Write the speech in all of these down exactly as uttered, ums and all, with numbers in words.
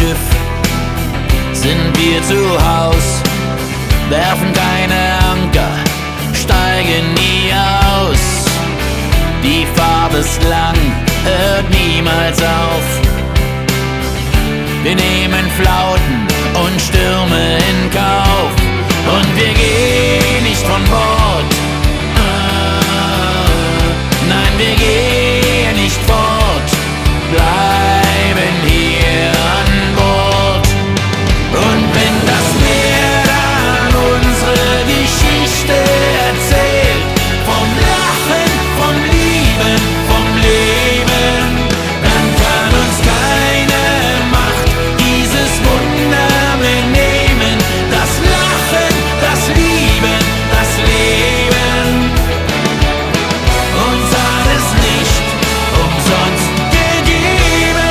Schiff sind wir zu Haus, werfen keine Anker, steigen nie aus. Die Fahrt ist lang, hört niemals auf. Wir nehmen Flauten und Stürme in Kauf und wir gehen nicht von Bord. Nein, wir gehen nicht fort, bleiben hier an Bord. Und wenn das Meer dann unsere Geschichte erzählt, vom Lachen, vom Lieben, vom Leben, dann kann uns keine Macht dieses Wunder mehr nehmen. Das Lachen, das Lieben, das Leben, uns hat es nicht umsonst gegeben.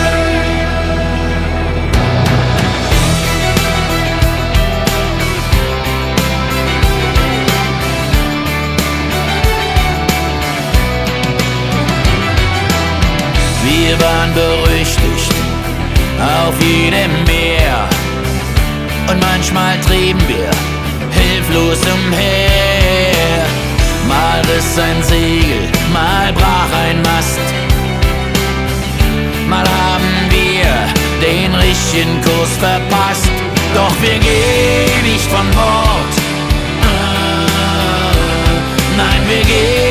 Wir waren berüchtigt auf jedem Meer und manchmal trieben wir hilflos umher. Mal riss ein Segel, mal brach ein Mast, mal haben wir den richtigen Kurs verpasst. Doch wir gehen nicht von Bord, nein, wir gehen